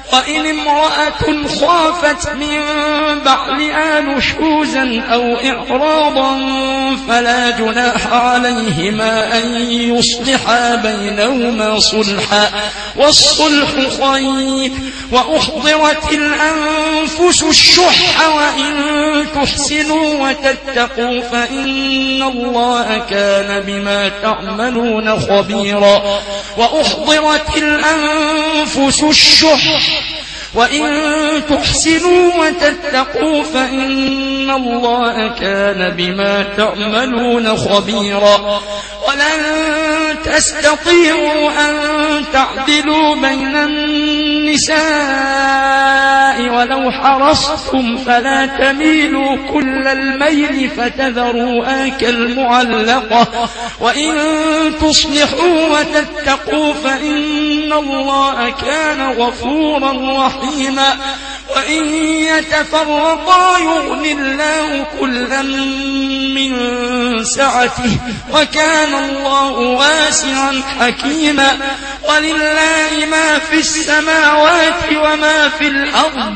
وإن امرأة خافت من بعلها نشوزا أو إعراضا فلا جناح عليهما أن يصلحا بينهما صلحا والصلح خير. وأحضرت الأنفس الشح وإن تحسنوا وتتقوا فإن الله كان بما تعملون خبيرا. وأحضرت الأنفس الشح وإن تحسنوا وتتقوا فإن الله كان بما تعملون خبيرا. ولن تستطيعوا أن تعدلوا بين النساء ولو حرصتم فلا تميلوا كل الميل فتذروها كالمعلقة. وإن تصلحوا وتتقوا فإن الله كان غفورا رحيما. وإن يتفرقا يغن الله كلا من سعته وكان الله واسعا حكيما. ولله ما في السماوات وما في الأرض.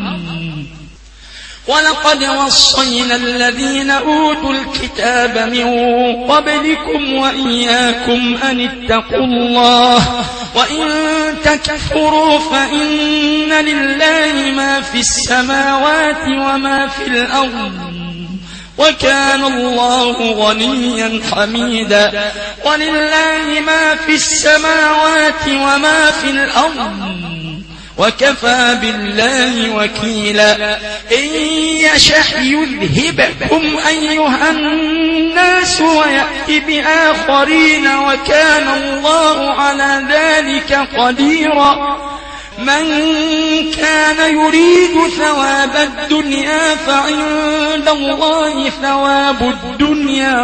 ولقد وصينا الذين أوتوا الكتاب من قبلكم وإياكم أن اتقوا الله وإن تكفروا فإن لله ما في السماوات وما في الأرض وكان الله غنيا حميدا. ولله ما في السماوات وما في الأرض وكفى بالله وكيلا. إن يشأ يذهبكم أيها الناس ويأتي بآخرين وكان الله على ذلك قديرا. من كان يريد ثواب الدنيا فعند الله ثواب الدنيا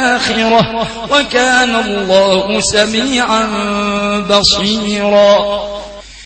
والآخرة وكان الله سميعا بصيرا.